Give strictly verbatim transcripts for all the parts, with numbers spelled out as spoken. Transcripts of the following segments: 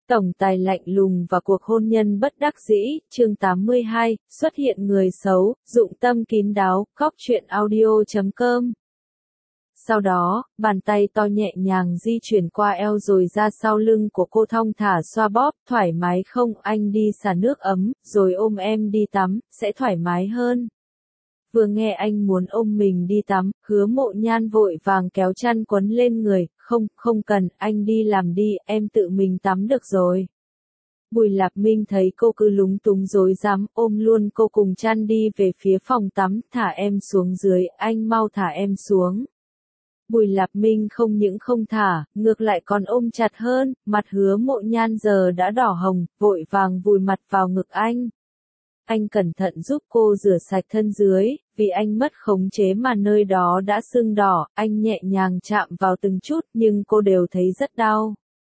Tổng tài lạnh lùng và cuộc hôn nhân bất đắc dĩ, chương tám mươi hai, xuất hiện người xấu, dụng tâm kín đáo, cóc truyện audio chấm com. Sau đó, bàn tay to nhẹ nhàng di chuyển qua eo rồi ra sau lưng của cô thong thả xoa bóp, thoải mái không, anh đi xả nước ấm, rồi ôm em đi tắm, sẽ thoải mái hơn. Vừa nghe anh muốn ôm mình đi tắm, Hứa Mộ Nhan vội vàng kéo chăn quấn lên người, không, không cần, anh đi làm đi, em tự mình tắm được rồi. Bùi Lạp Minh thấy cô cứ lúng túng rối rắm, ôm luôn cô cùng chăn đi về phía phòng tắm, thả em xuống dưới, anh mau thả em xuống. Bùi Lạp Minh không những không thả, ngược lại còn ôm chặt hơn, mặt Hứa Mộ Nhan giờ đã đỏ hồng, vội vàng vùi mặt vào ngực anh. Anh cẩn thận giúp cô rửa sạch thân dưới, vì anh mất khống chế mà nơi đó đã sưng đỏ, anh nhẹ nhàng chạm vào từng chút nhưng cô đều thấy rất đau.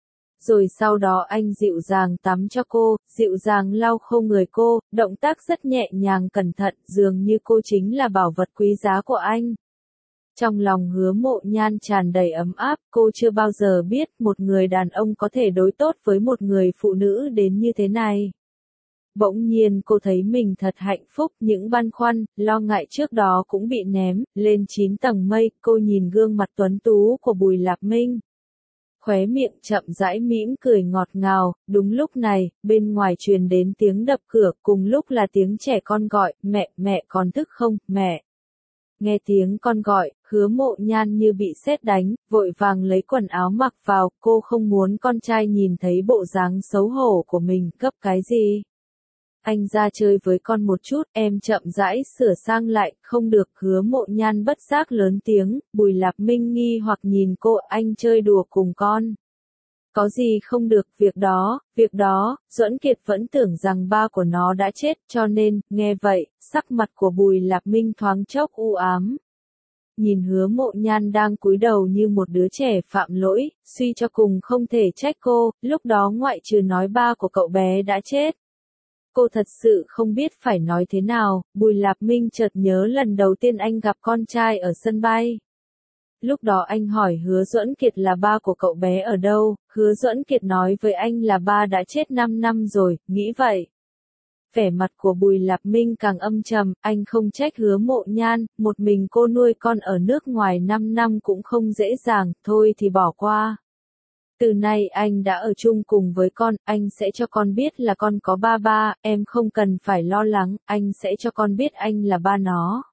Rồi sau đó anh dịu dàng tắm cho cô, dịu dàng lau khô người cô, động tác rất nhẹ nhàng cẩn thận, dường như cô chính là bảo vật quý giá của anh. Trong lòng Hứa Mộ Nhan tràn đầy ấm áp, cô chưa bao giờ biết một người đàn ông có thể đối tốt với một người phụ nữ đến như thế này. Bỗng nhiên cô thấy mình thật hạnh phúc, những băn khoăn, lo ngại trước đó cũng bị ném lên chín tầng mây, cô nhìn gương mặt tuấn tú của Bùi Lạp Minh. Khóe miệng chậm rãi mỉm cười ngọt ngào, đúng lúc này, bên ngoài truyền đến tiếng đập cửa, cùng lúc là tiếng trẻ con gọi, mẹ, mẹ còn thức không, mẹ. Nghe tiếng con gọi, Hứa Mộ Nhan như bị sét đánh, vội vàng lấy quần áo mặc vào, cô không muốn con trai nhìn thấy bộ dáng xấu hổ của mình, cấp cái gì. Anh ra chơi với con một chút, em chậm rãi sửa sang lại, không được. Hứa Mộ Nhan bất giác lớn tiếng, Bùi Lạp Minh nghi hoặc nhìn cô, anh chơi đùa cùng con. Có gì không được, việc đó, việc đó, Duẫn Kiệt vẫn tưởng rằng ba của nó đã chết, cho nên, nghe vậy, sắc mặt của Bùi Lạp Minh thoáng chốc u ám. Nhìn Hứa Mộ Nhan đang cúi đầu như một đứa trẻ phạm lỗi, suy cho cùng không thể trách cô, lúc đó ngoại trừ nói ba của cậu bé đã chết. Cô thật sự không biết phải nói thế nào, Bùi Lạp Minh chợt nhớ lần đầu tiên anh gặp con trai ở sân bay. Lúc đó anh hỏi Hứa Duẫn Kiệt là ba của cậu bé ở đâu, Hứa Duẫn Kiệt nói với anh là ba đã chết năm năm rồi, nghĩ vậy. Vẻ mặt của Bùi Lạp Minh càng âm trầm, anh không trách Hứa Mộ Nhan, một mình cô nuôi con ở nước ngoài năm năm cũng không dễ dàng, thôi thì bỏ qua. Từ nay anh đã ở chung cùng với con, anh sẽ cho con biết là con có ba ba, em không cần phải lo lắng, anh sẽ cho con biết anh là ba nó.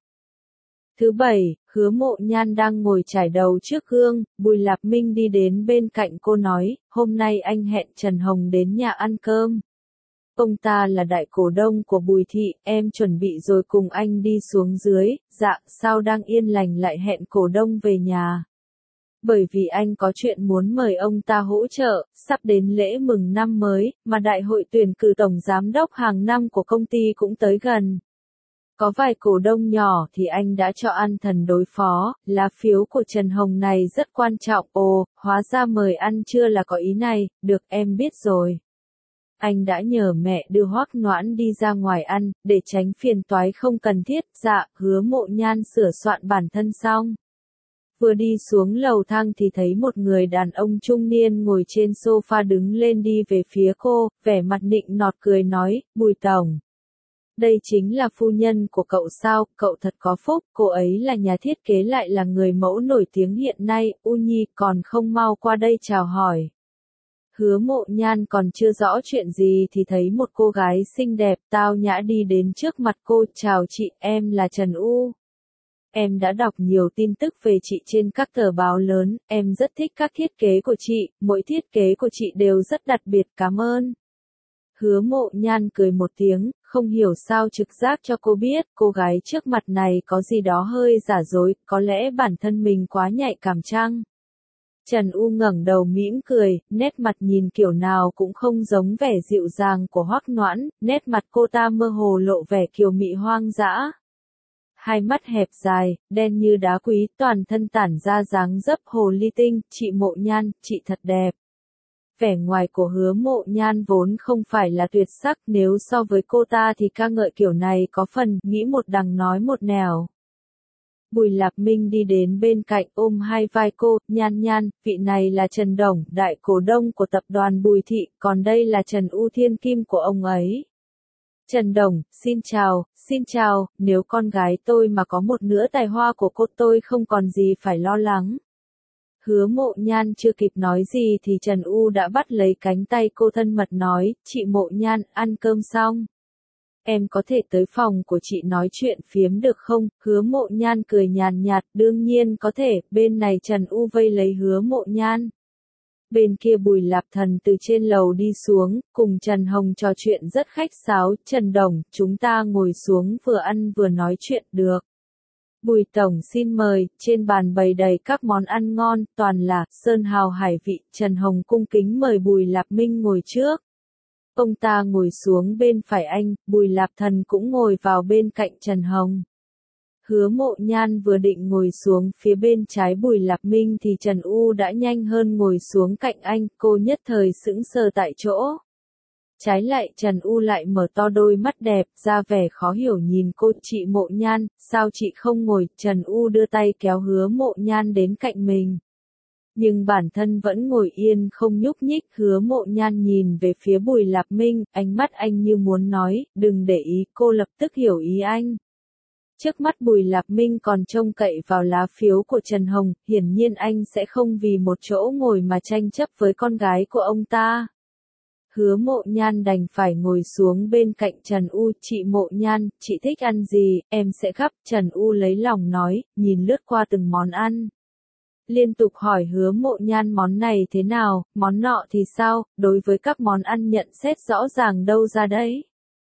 Thứ bảy, Hứa Mộ Nhan đang ngồi chải đầu trước gương, Bùi Lạp Minh đi đến bên cạnh cô nói, hôm nay anh hẹn Trần Hồng đến nhà ăn cơm. Ông ta là đại cổ đông của Bùi Thị, em chuẩn bị rồi cùng anh đi xuống dưới, dạ, sao đang yên lành lại hẹn cổ đông về nhà. Bởi vì anh có chuyện muốn mời ông ta hỗ trợ, sắp đến lễ mừng năm mới, mà đại hội tuyển cử tổng giám đốc hàng năm của công ty cũng tới gần. Có vài cổ đông nhỏ thì anh đã cho ăn thần đối phó, lá phiếu của Trần Hồng này rất quan trọng, ồ, hóa ra mời ăn trưa là có ý này, được em biết rồi. Anh đã nhờ mẹ đưa Hoắc Noãn đi ra ngoài ăn, để tránh phiền toái không cần thiết, dạ, Hứa Mộ Nhan sửa soạn bản thân xong. Vừa đi xuống lầu thang thì thấy một người đàn ông trung niên ngồi trên sofa đứng lên đi về phía cô, vẻ mặt nịnh nọt cười nói, Bùi Tổng. Đây chính là phu nhân của cậu sao, cậu thật có phúc, cô ấy là nhà thiết kế lại là người mẫu nổi tiếng hiện nay, U Nhi còn không mau qua đây chào hỏi. Hứa Mộ Nhan còn chưa rõ chuyện gì thì thấy một cô gái xinh đẹp, tao nhã đi đến trước mặt cô, chào chị, em là Trần U. Em đã đọc nhiều tin tức về chị trên các tờ báo lớn, em rất thích các thiết kế của chị, mỗi thiết kế của chị đều rất đặc biệt, cảm ơn. Hứa Mộ Nhan cười một tiếng, không hiểu sao trực giác cho cô biết, cô gái trước mặt này có gì đó hơi giả dối, có lẽ bản thân mình quá nhạy cảm chăng? Trần U ngẩng đầu mỉm cười, nét mặt nhìn kiểu nào cũng không giống vẻ dịu dàng của Hoắc Noãn, nét mặt cô ta mơ hồ lộ vẻ kiều mị hoang dã. Hai mắt hẹp dài, đen như đá quý, toàn thân tản ra dáng dấp hồ ly tinh, chị Mộ Nhan, chị thật đẹp. Vẻ ngoài của Hứa Mộ Nhan vốn không phải là tuyệt sắc, nếu so với cô ta thì ca ngợi kiểu này có phần, nghĩ một đằng nói một nẻo. Bùi Lạp Minh đi đến bên cạnh ôm hai vai cô, Nhan Nhan, vị này là Trần Đồng, đại cổ đông của tập đoàn Bùi Thị, còn đây là Trần U Thiên Kim của ông ấy. Trần Đồng, xin chào, xin chào, nếu con gái tôi mà có một nửa tài hoa của cô tôi không còn gì phải lo lắng. Hứa Mộ Nhan chưa kịp nói gì thì Trần U đã bắt lấy cánh tay cô thân mật nói, chị Mộ Nhan, ăn cơm xong. Em có thể tới phòng của chị nói chuyện phiếm được không? Hứa Mộ Nhan cười nhàn nhạt, đương nhiên có thể, bên này Trần U vây lấy Hứa Mộ Nhan. Bên kia Bùi Lạp Thần từ trên lầu đi xuống, cùng Trần Hồng trò chuyện rất khách sáo, Trần Đồng, chúng ta ngồi xuống vừa ăn vừa nói chuyện được. Bùi Tổng xin mời, trên bàn bày đầy các món ăn ngon, toàn là sơn hào hải vị, Trần Hồng cung kính mời Bùi Lạp Minh ngồi trước. Ông ta ngồi xuống bên phải anh, Bùi Lạp Thần cũng ngồi vào bên cạnh Trần Hồng. Hứa Mộ Nhan vừa định ngồi xuống phía bên trái Bùi Lạp Minh thì Trần U đã nhanh hơn ngồi xuống cạnh anh, cô nhất thời sững sờ tại chỗ. Trái lại Trần U lại mở to đôi mắt đẹp, ra vẻ khó hiểu nhìn cô, chị Mộ Nhan, sao chị không ngồi, Trần U đưa tay kéo Hứa Mộ Nhan đến cạnh mình. Nhưng bản thân vẫn ngồi yên không nhúc nhích, Hứa Mộ Nhan nhìn về phía Bùi Lạp Minh, ánh mắt anh như muốn nói, đừng để ý, cô lập tức hiểu ý anh. Trước mắt Bùi Lạp Minh còn trông cậy vào lá phiếu của Trần Hồng, hiển nhiên anh sẽ không vì một chỗ ngồi mà tranh chấp với con gái của ông ta. Hứa Mộ Nhan đành phải ngồi xuống bên cạnh Trần U, chị Mộ Nhan, chị thích ăn gì, em sẽ gắp, Trần U lấy lòng nói, nhìn lướt qua từng món ăn. Liên tục hỏi Hứa Mộ Nhan món này thế nào, món nọ thì sao, đối với các món ăn nhận xét rõ ràng đâu ra đấy.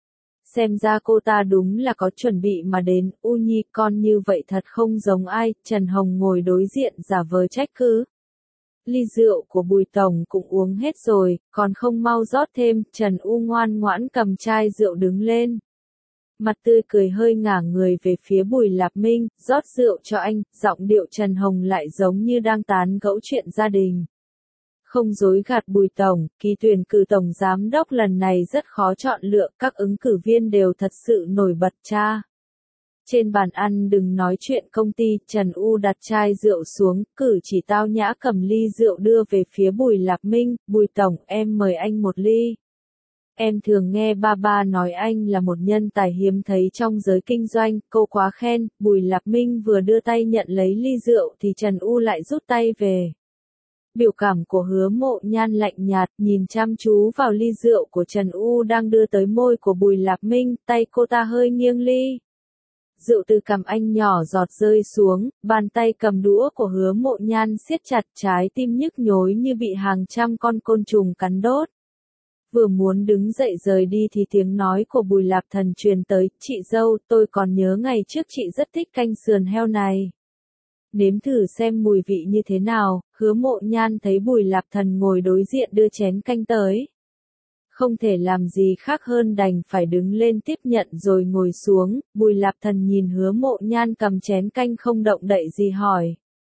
Xem ra cô ta đúng là có chuẩn bị mà đến, U Nhi con như vậy thật không giống ai, Trần Hồng ngồi đối diện giả vờ trách cứ. Ly rượu của Bùi Tổng cũng uống hết rồi, còn không mau rót thêm, Trần U ngoan ngoãn cầm chai rượu đứng lên. Mặt tươi cười hơi ngả người về phía Bùi Lạp Minh, rót rượu cho anh, giọng điệu Trần Hồng lại giống như đang tán gẫu chuyện gia đình. Không dối gạt Bùi Tổng, kỳ tuyển cử Tổng Giám đốc lần này rất khó chọn lựa, các ứng cử viên đều thật sự nổi bật cha. Trên bàn ăn đừng nói chuyện công ty, Trần U đặt chai rượu xuống, cử chỉ tao nhã cầm ly rượu đưa về phía Bùi Lạp Minh, Bùi Tổng, em mời anh một ly. Em thường nghe ba ba nói anh là một nhân tài hiếm thấy trong giới kinh doanh, cô quá khen, Bùi Lạp Minh vừa đưa tay nhận lấy ly rượu thì Trần U lại rút tay về. Biểu cảm của Hứa Mộ Nhan lạnh nhạt, nhìn chăm chú vào ly rượu của Trần U đang đưa tới môi của Bùi Lạp Minh, tay cô ta hơi nghiêng ly. Rượu từ cằm anh nhỏ giọt rơi xuống, bàn tay cầm đũa của Hứa Mộ Nhan siết chặt, trái tim nhức nhối như bị hàng trăm con côn trùng cắn đốt. Vừa muốn đứng dậy rời đi thì tiếng nói của Bùi Lạp Thần truyền tới, chị dâu, tôi còn nhớ ngày trước chị rất thích canh sườn heo này. Nếm thử xem mùi vị như thế nào, Hứa Mộ Nhan thấy Bùi Lạp Thần ngồi đối diện đưa chén canh tới. Không thể làm gì khác hơn đành phải đứng lên tiếp nhận rồi ngồi xuống, Bùi Lạp Thần nhìn Hứa Mộ Nhan cầm chén canh không động đậy gì hỏi.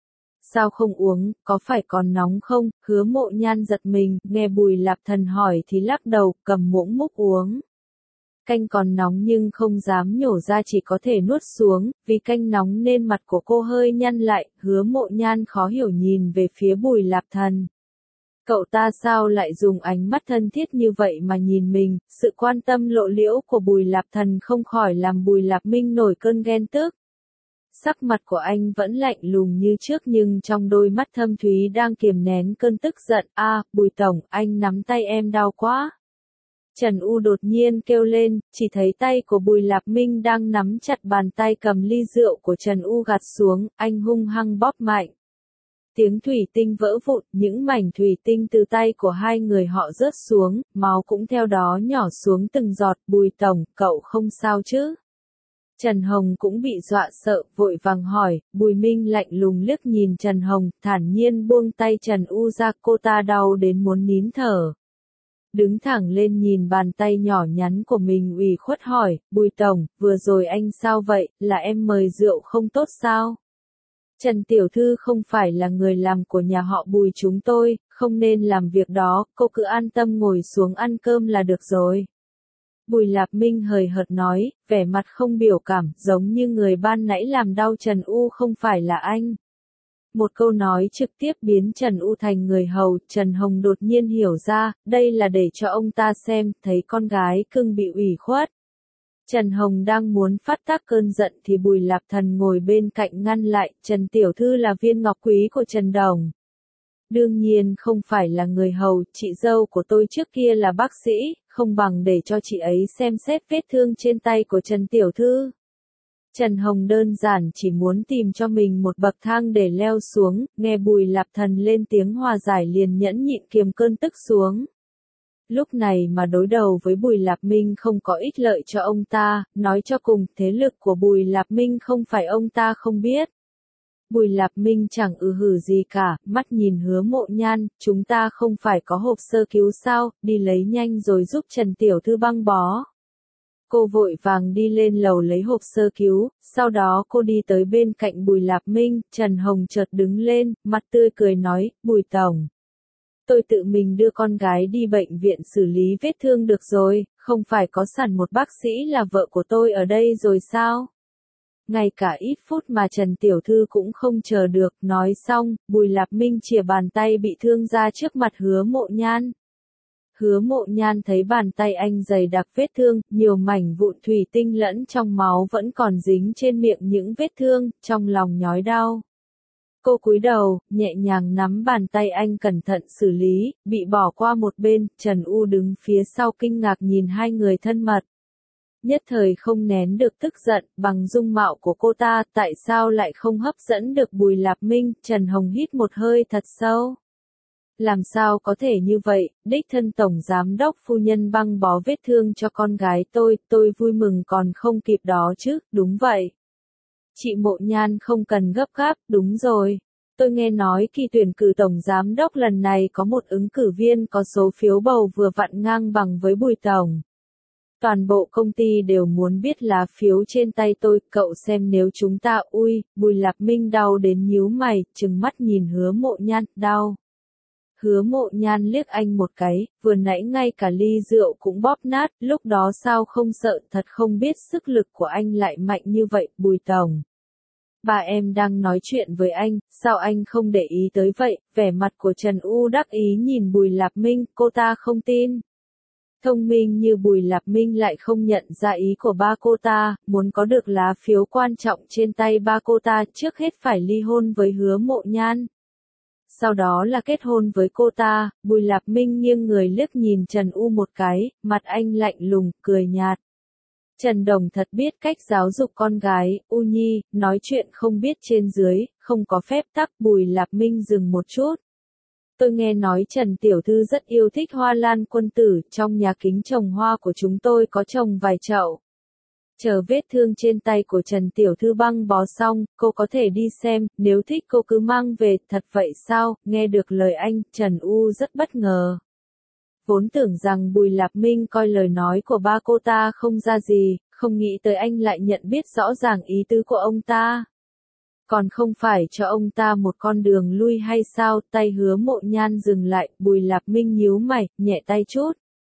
Sao không uống, có phải còn nóng không? Hứa Mộ Nhan giật mình, nghe Bùi Lạp Thần hỏi thì lắc đầu, cầm muỗng múc uống. Canh còn nóng nhưng không dám nhổ ra, chỉ có thể nuốt xuống, vì canh nóng nên mặt của cô hơi nhăn lại, Hứa Mộ Nhan khó hiểu nhìn về phía Bùi Lạp Thần. Cậu ta sao lại dùng ánh mắt thân thiết như vậy mà nhìn mình, sự quan tâm lộ liễu của Bùi Lạp Thần không khỏi làm Bùi Lạp Minh nổi cơn ghen tức. Sắc mặt của anh vẫn lạnh lùng như trước nhưng trong đôi mắt thâm thúy đang kiềm nén cơn tức giận, a à, Bùi Tổng, anh nắm tay em đau quá. Trần U đột nhiên kêu lên, chỉ thấy tay của Bùi Lạp Minh đang nắm chặt bàn tay cầm ly rượu của Trần U gạt xuống, anh hung hăng bóp mạnh. Tiếng thủy tinh vỡ vụn, những mảnh thủy tinh từ tay của hai người họ rớt xuống, máu cũng theo đó nhỏ xuống từng giọt, Bùi Tổng, cậu không sao chứ? Trần Hồng cũng bị dọa sợ, vội vàng hỏi, Bùi Minh lạnh lùng liếc nhìn Trần Hồng, thản nhiên buông tay Trần U ra, cô ta đau đến muốn nín thở. Đứng thẳng lên nhìn bàn tay nhỏ nhắn của mình ủy khuất hỏi, Bùi Tổng, vừa rồi anh sao vậy, là em mời rượu không tốt sao? Trần Tiểu Thư không phải là người làm của nhà họ Bùi chúng tôi, không nên làm việc đó, cô cứ an tâm ngồi xuống ăn cơm là được rồi. Bùi Lạp Minh hời hợt nói, vẻ mặt không biểu cảm, giống như người ban nãy làm đau Trần U không phải là anh. Một câu nói trực tiếp biến Trần U thành người hầu, Trần Hồng đột nhiên hiểu ra, đây là để cho ông ta xem, thấy con gái cưng bị ủy khuất. Trần Hồng đang muốn phát tác cơn giận thì Bùi Lạp Thần ngồi bên cạnh ngăn lại, Trần Tiểu Thư là viên ngọc quý của Trần Đồng. Đương nhiên không phải là người hầu, chị dâu của tôi trước kia là bác sĩ, không bằng để cho chị ấy xem xét vết thương trên tay của Trần Tiểu Thư. Trần Hồng đơn giản chỉ muốn tìm cho mình một bậc thang để leo xuống, nghe Bùi Lạp Thần lên tiếng hòa giải liền nhẫn nhịn kiềm cơn tức xuống. Lúc này mà đối đầu với Bùi Lạp Minh không có ích lợi cho ông ta, nói cho cùng thế lực của Bùi Lạp Minh không phải ông ta không biết. Bùi Lạp Minh chẳng ư hử gì cả, mắt nhìn Hứa Mộ Nhan, chúng ta không phải có hộp sơ cứu sao, đi lấy nhanh rồi giúp Trần Tiểu Thư băng bó. Cô vội vàng đi lên lầu lấy hộp sơ cứu, sau đó cô đi tới bên cạnh Bùi Lạp Minh, Trần Hồng chợt đứng lên, mặt tươi cười nói, Bùi Tổng. Tôi tự mình đưa con gái đi bệnh viện xử lý vết thương được rồi, không phải có sẵn một bác sĩ là vợ của tôi ở đây rồi sao? Ngay cả ít phút mà Trần Tiểu Thư cũng không chờ được, nói xong, Bùi Lạp Minh chìa bàn tay bị thương ra trước mặt Hứa Mộ Nhan. Hứa Mộ Nhan thấy bàn tay anh dày đặc vết thương, nhiều mảnh vụn thủy tinh lẫn trong máu vẫn còn dính trên miệng những vết thương, trong lòng nhói đau. Cô cúi đầu, nhẹ nhàng nắm bàn tay anh cẩn thận xử lý, bị bỏ qua một bên, Trần U đứng phía sau kinh ngạc nhìn hai người thân mật. Nhất thời không nén được tức giận, bằng dung mạo của cô ta, tại sao lại không hấp dẫn được Bùi Lạp Minh, Trần Hồng hít một hơi thật sâu. Làm sao có thể như vậy, đích thân Tổng Giám đốc phu nhân băng bó vết thương cho con gái tôi, tôi vui mừng còn không kịp đó chứ, đúng vậy. Chị Mộ Nhan không cần gấp gáp, đúng rồi. Tôi nghe nói kỳ tuyển cử Tổng Giám đốc lần này có một ứng cử viên có số phiếu bầu vừa vặn ngang bằng với Bùi Tổng. Toàn bộ công ty đều muốn biết lá phiếu trên tay tôi, cậu xem nếu chúng ta ui, Bùi Lạp Minh đau đến nhíu mày, trừng mắt nhìn Hứa Mộ Nhan, đau. Hứa Mộ Nhan liếc anh một cái, vừa nãy ngay cả ly rượu cũng bóp nát, lúc đó sao không sợ, thật không biết sức lực của anh lại mạnh như vậy, Bùi Tổng. Bà em đang nói chuyện với anh, sao anh không để ý tới vậy, vẻ mặt của Trần U đắc ý nhìn Bùi Lạp Minh, cô ta không tin. Thông minh như Bùi Lạp Minh lại không nhận ra ý của ba cô ta, muốn có được lá phiếu quan trọng trên tay ba cô ta trước hết phải ly hôn với Hứa Mộ Nhan. Sau đó là kết hôn với cô ta, Bùi Lạp Minh nghiêng người liếc nhìn Trần U một cái, mặt anh lạnh lùng, cười nhạt. Trần Đồng thật biết cách giáo dục con gái, U Nhi, nói chuyện không biết trên dưới, không có phép tắc. Bùi Lạp Minh dừng một chút. Tôi nghe nói Trần Tiểu Thư rất yêu thích hoa lan quân tử, trong nhà kính trồng hoa của chúng tôi có trồng vài chậu. Chờ vết thương trên tay của Trần Tiểu Thư băng bó xong, cô có thể đi xem, nếu thích cô cứ mang về, thật vậy sao, nghe được lời anh, Trần U rất bất ngờ. Vốn tưởng rằng Bùi Lạp Minh coi lời nói của ba cô ta không ra gì, không nghĩ tới anh lại nhận biết rõ ràng ý tứ của ông ta. Còn không phải cho ông ta một con đường lui hay sao, tay Hứa Mộ Nhan dừng lại, Bùi Lạp Minh nhíu mày, nhẹ tay chút.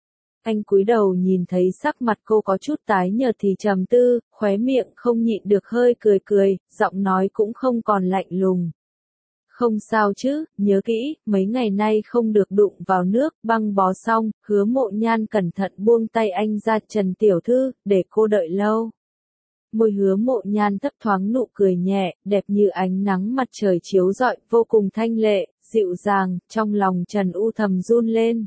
Anh cúi đầu nhìn thấy sắc mặt cô có chút tái nhợt thì trầm tư, khóe miệng không nhịn được hơi cười cười, giọng nói cũng không còn lạnh lùng. Không sao chứ, nhớ kỹ, mấy ngày nay không được đụng vào nước, băng bó xong, Hứa Mộ Nhan cẩn thận buông tay anh ra, Trần Tiểu Thư, để cô đợi lâu. Môi Hứa Mộ Nhan thấp thoáng nụ cười nhẹ, đẹp như ánh nắng mặt trời chiếu rọi, vô cùng thanh lệ, dịu dàng, trong lòng Trần U thầm run lên.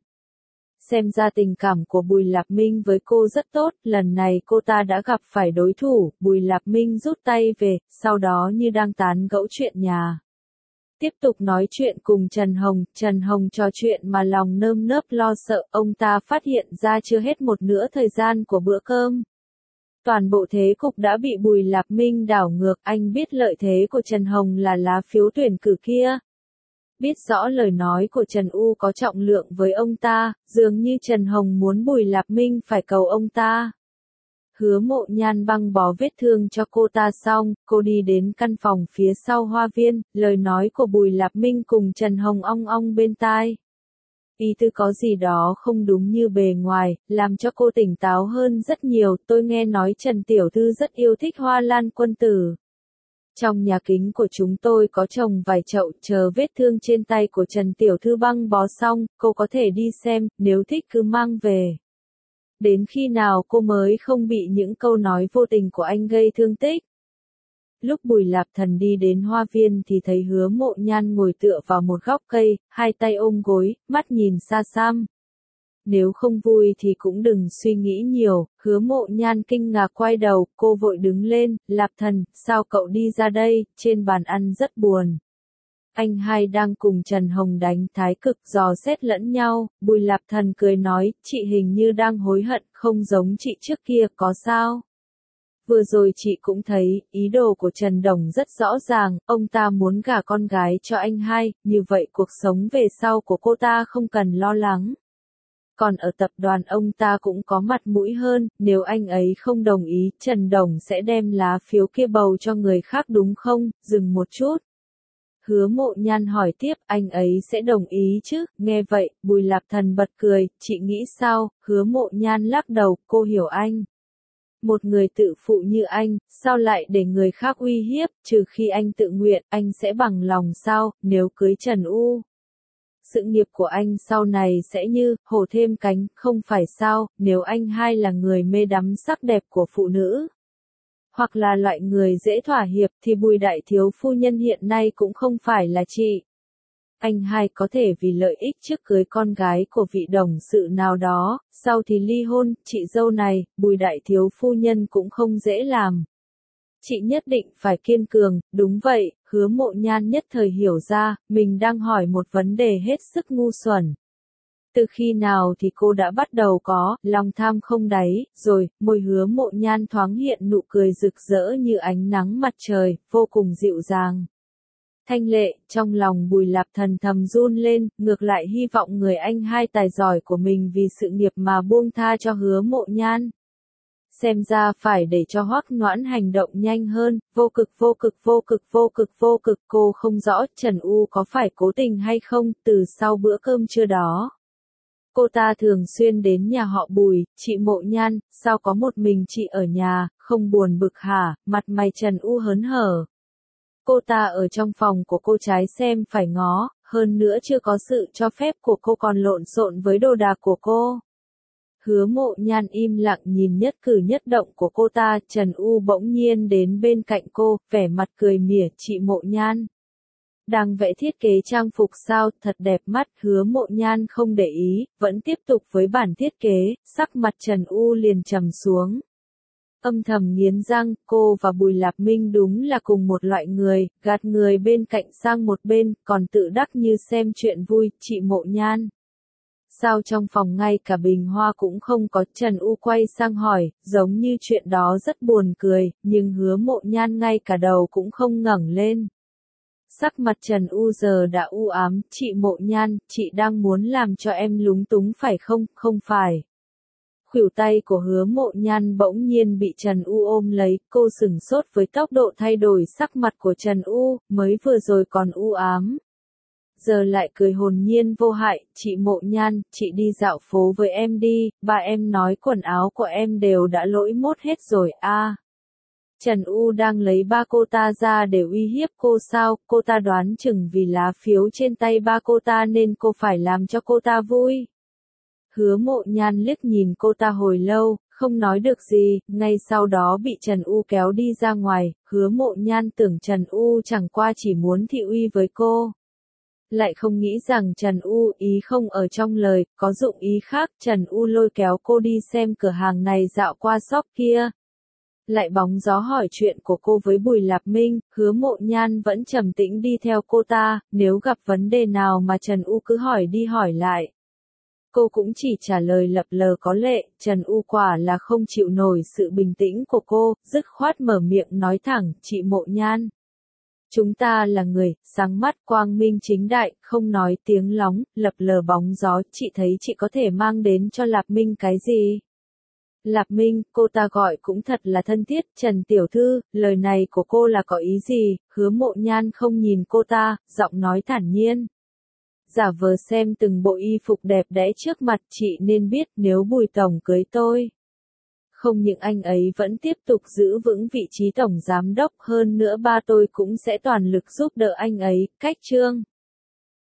Xem ra tình cảm của Bùi Lạp Minh với cô rất tốt, lần này cô ta đã gặp phải đối thủ, Bùi Lạp Minh rút tay về, sau đó như đang tán gẫu chuyện nhà. Tiếp tục nói chuyện cùng Trần Hồng, Trần Hồng trò chuyện mà lòng nơm nớp lo sợ, ông ta phát hiện ra chưa hết một nửa thời gian của bữa cơm. Toàn bộ thế cục đã bị Bùi Lạp Minh đảo ngược, anh biết lợi thế của Trần Hồng là lá phiếu tuyển cử kia. Biết rõ lời nói của Trần U có trọng lượng với ông ta, dường như Trần Hồng muốn Bùi Lạp Minh phải cầu ông ta. Hứa Mộ Nhan băng bó vết thương cho cô ta xong, cô đi đến căn phòng phía sau hoa viên, lời nói của Bùi Lạp Minh cùng Trần Hồng ong ong bên tai. Ý tư có gì đó không đúng như bề ngoài, làm cho cô tỉnh táo hơn rất nhiều. Tôi nghe nói Trần Tiểu Thư rất yêu thích hoa lan quân tử. Trong nhà kính của chúng tôi có trồng vài chậu, chờ vết thương trên tay của Trần Tiểu Thư băng bó xong, cô có thể đi xem, nếu thích cứ mang về. Đến khi nào cô mới không bị những câu nói vô tình của anh gây thương tích? Lúc Bùi Lạp Thần đi đến hoa viên thì thấy Hứa Mộ Nhan ngồi tựa vào một góc cây, hai tay ôm gối, mắt nhìn xa xăm. Nếu không vui thì cũng đừng suy nghĩ nhiều. Hứa Mộ Nhan kinh ngạc quay đầu, cô vội đứng lên. Lạp Thần, sao cậu đi ra đây? Trên bàn ăn rất buồn. Anh hai đang cùng Trần Hồng đánh thái cực dò xét lẫn nhau. Bùi Lạp Thần cười nói, chị hình như đang hối hận, không giống chị trước kia, có sao? Vừa rồi chị cũng thấy, ý đồ của Trần Đồng rất rõ ràng, ông ta muốn gả con gái cho anh hai, như vậy cuộc sống về sau của cô ta không cần lo lắng. Còn ở tập đoàn ông ta cũng có mặt mũi hơn, nếu anh ấy không đồng ý, Trần Đồng sẽ đem lá phiếu kia bầu cho người khác đúng không? Dừng một chút. Hứa Mộ Nhan hỏi tiếp, anh ấy sẽ đồng ý chứ? Nghe vậy, Bùi Lạp Thần bật cười, chị nghĩ sao? Hứa Mộ Nhan lắc đầu, cô hiểu anh. Một người tự phụ như anh, sao lại để người khác uy hiếp, trừ khi anh tự nguyện, anh sẽ bằng lòng sao, nếu cưới Trần U. Sự nghiệp của anh sau này sẽ như, hổ thêm cánh, không phải sao, nếu anh hai là người mê đắm sắc đẹp của phụ nữ. Hoặc là loại người dễ thỏa hiệp thì Bùi đại thiếu phu nhân hiện nay cũng không phải là chị. Anh hai có thể vì lợi ích trước cưới con gái của vị đồng sự nào đó, sau thì ly hôn, chị dâu này, Bùi đại thiếu phu nhân cũng không dễ làm. Chị nhất định phải kiên cường, đúng vậy, Hứa Mộ Nhan nhất thời hiểu ra, mình đang hỏi một vấn đề hết sức ngu xuẩn. Từ khi nào thì cô đã bắt đầu có, lòng tham không đáy, rồi, môi Hứa Mộ Nhan thoáng hiện nụ cười rực rỡ như ánh nắng mặt trời, vô cùng dịu dàng. Thanh lệ, trong lòng Bùi Lạp Thần thầm run lên, ngược lại hy vọng người anh hai tài giỏi của mình vì sự nghiệp mà buông tha cho Hứa Mộ Nhan. Xem ra phải để cho Hoắc Noãn hành động nhanh hơn, vô cực vô cực vô cực vô cực vô cực, cô không rõ Trần U có phải cố tình hay không, từ sau bữa cơm trưa đó. Cô ta thường xuyên đến nhà họ Bùi, chị Mộ Nhan, sao có một mình chị ở nhà, không buồn bực hả, mặt mày Trần U hớn hở. Cô ta ở trong phòng của cô trái xem phải ngó, hơn nữa chưa có sự cho phép của cô còn lộn xộn với đồ đạc của cô. Hứa Mộ Nhan im lặng nhìn nhất cử nhất động của cô ta, Trần U bỗng nhiên đến bên cạnh cô, vẻ mặt cười mỉa, chị Mộ Nhan. Đang vẽ thiết kế trang phục sao, thật đẹp mắt, Hứa Mộ Nhan không để ý, vẫn tiếp tục với bản thiết kế, sắc mặt Trần U liền trầm xuống. Âm thầm nghiến răng, cô và Bùi Lạp Minh đúng là cùng một loại người, gạt người bên cạnh sang một bên, còn tự đắc như xem chuyện vui, chị Mộ Nhan. Sao trong phòng ngay cả bình hoa cũng không có, Trần U quay sang hỏi, giống như chuyện đó rất buồn cười, nhưng Hứa Mộ Nhan ngay cả đầu cũng không ngẩng lên. Sắc mặt Trần U giờ đã u ám, chị Mộ Nhan, chị đang muốn làm cho em lúng túng phải không, không phải. Khuỷu tay của Hứa Mộ Nhan bỗng nhiên bị Trần U ôm lấy, cô sửng sốt với tốc độ thay đổi sắc mặt của Trần U, mới vừa rồi còn u ám. Giờ lại cười hồn nhiên vô hại, chị Mộ Nhan, chị đi dạo phố với em đi, ba em nói quần áo của em đều đã lỗi mốt hết rồi, a. À. Trần U đang lấy ba cô ta ra để uy hiếp cô sao, cô ta đoán chừng vì lá phiếu trên tay ba cô ta nên cô phải làm cho cô ta vui. Hứa Mộ Nhan liếc nhìn cô ta hồi lâu, không nói được gì, ngay sau đó bị Trần U kéo đi ra ngoài, Hứa Mộ Nhan tưởng Trần U chẳng qua chỉ muốn thị uy với cô. Lại không nghĩ rằng Trần U ý không ở trong lời, có dụng ý khác, Trần U lôi kéo cô đi xem cửa hàng này dạo qua shop kia. Lại bóng gió hỏi chuyện của cô với Bùi Lạp Minh, Hứa Mộ Nhan vẫn trầm tĩnh đi theo cô ta, nếu gặp vấn đề nào mà Trần U cứ hỏi đi hỏi lại. Cô cũng chỉ trả lời lập lờ có lệ, Trần U quả là không chịu nổi sự bình tĩnh của cô, dứt khoát mở miệng nói thẳng, chị Mộ Nhan. Chúng ta là người, sáng mắt quang minh chính đại, không nói tiếng lóng, lập lờ bóng gió, chị thấy chị có thể mang đến cho Lạp Minh cái gì? Lạp Minh, cô ta gọi cũng thật là thân thiết, Trần Tiểu Thư, lời này của cô là có ý gì? Hứa Mộ Nhan không nhìn cô ta, giọng nói thản nhiên. giả vờ xem từng bộ y phục đẹp đẽ trước mặt chị nên biết nếu Bùi Tổng cưới tôi. Không những anh ấy vẫn tiếp tục giữ vững vị trí tổng giám đốc hơn nữa ba tôi cũng sẽ toàn lực giúp đỡ anh ấy, cách Trương.